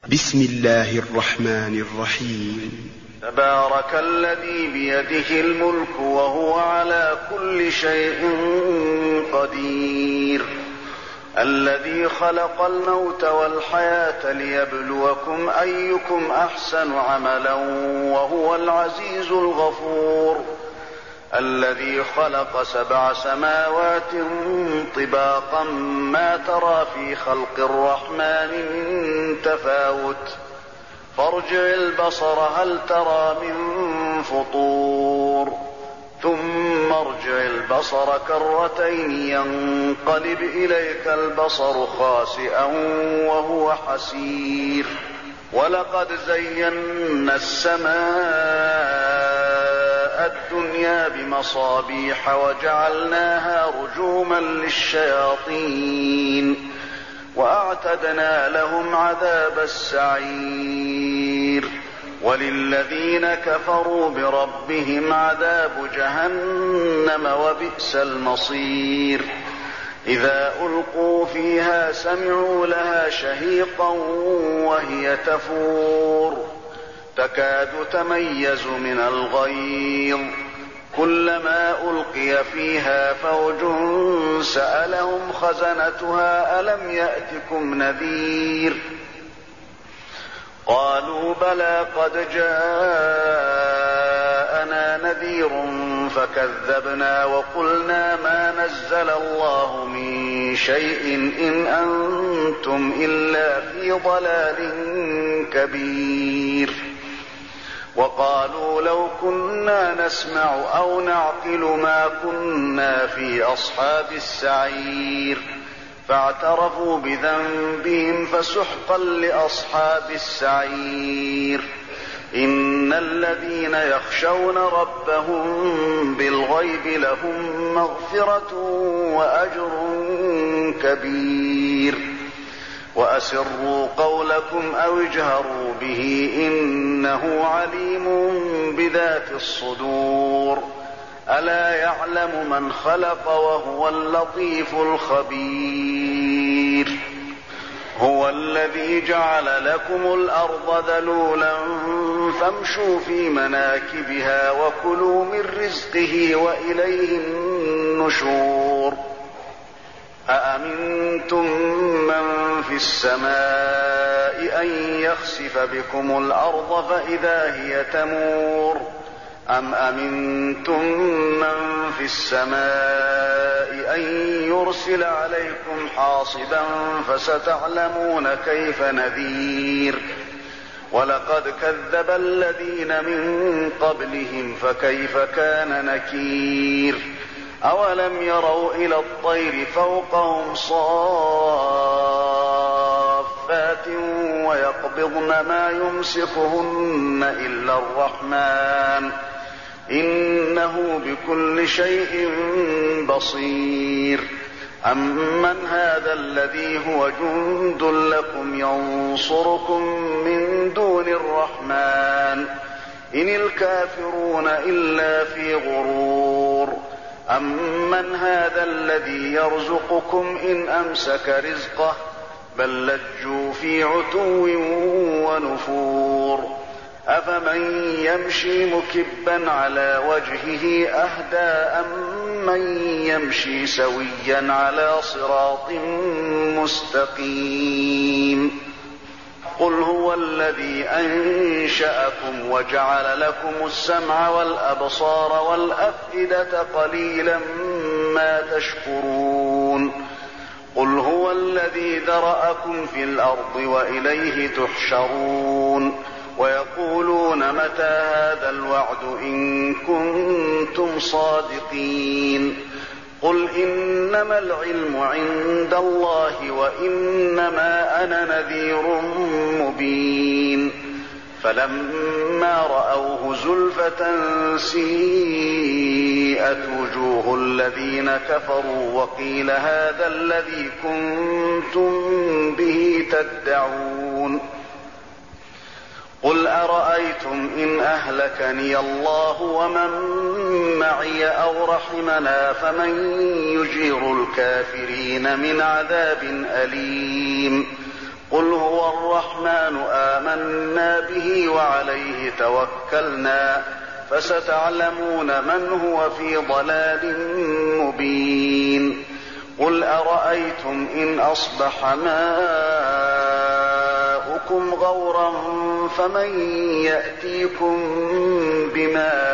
بسم الله الرحمن الرحيم. تبارك الذي بيده الملك وهو على كل شيء قدير، الذي خلق الموت والحياة ليبلوكم أيكم أحسن عملا وهو العزيز الغفور، الذي خلق 7 سماوات طباقا ما ترى في خلق الرحمن من تفاوت، فارجع البصر هل ترى من فطور، ثم ارجع البصر كرتين ينقلب إليك البصر خاسئا وهو حسير، ولقد زينا السماء الدنيا بمصابيح وجعلناها رجوما للشياطين وأعتدنا لهم عذاب السعير، وللذين كفروا بربهم عذاب جهنم وبئس المصير، إذا ألقوا فيها سمعوا لها شهيقا وهي تفور تكاد تميز من الغيظ، كلما ألقي فيها فوج سألهم خزنتها ألم يأتكم نذير، قالوا بلى قد جاءنا نذير فكذبنا وقلنا ما نزل الله من شيء إن أنتم إلا في ضلال كبير، وقالوا لو كنا نسمع أو نعقل ما كنا في أصحاب السعير، فاعترفوا بذنبهم فسحقا لأصحاب السعير، إن الذين يخشون ربهم بالغيب لهم مغفرة وأجر كبير، وأسروا قولكم أو اجهروا به إنه عليم بذات الصدور، ألا يعلم من خلق وهو اللطيف الخبير، هو الذي جعل لكم الأرض ذلولا فامشوا في مناكبها وكلوا من رزقه وإليه النشور، أأمنتم من في السماء أن يخسف بكم الأرض فإذا هي تمور، أم أمنتم من في السماء أن يرسل عليكم حاصبا فستعلمون كيف نذير، ولقد كذب الذين من قبلهم فكيف كان نكير، أولم يروا إلى الطير فوقهم صافات ويقبضن ما يمسكهن إلا الرحمن إنه بكل شيء بصير، أمن هذا الذي هو جند لكم ينصركم من دون الرحمن إن الكافرون إلا في غرور، أمن هذا الذي يرزقكم إن أمسك رزقه بل لجوا في عتو ونفور، أفمن يمشي مكبا على وجهه أهدى أمن يمشي سويا على صراط مستقيم، قل هو الذي أنشأكم وجعل لكم السمع والأبصار والأفئدة قليلا ما تشكرون، قل هو الذي ذرأكم في الأرض وإليه تحشرون، ويقولون متى هذا الوعد إن كنتم صادقين، قل إنما العلم عند الله وإنما أنا نذير مبين، فلما رأوه زلفة سيئت وجوه الذين كفروا وقيل هذا الذي كنتم به تدعون، قل أرأيتم إن أهلكني الله ومن معي أو رحمنا فمن يجير الكافرين من عذاب أليم، قل هو الرحمن آمنا به وعليه توكلنا فستعلمون من هو في ضلال مبين. قل أرأيتم إن أصبح ماؤكم غورا فمن يأتيكم بماء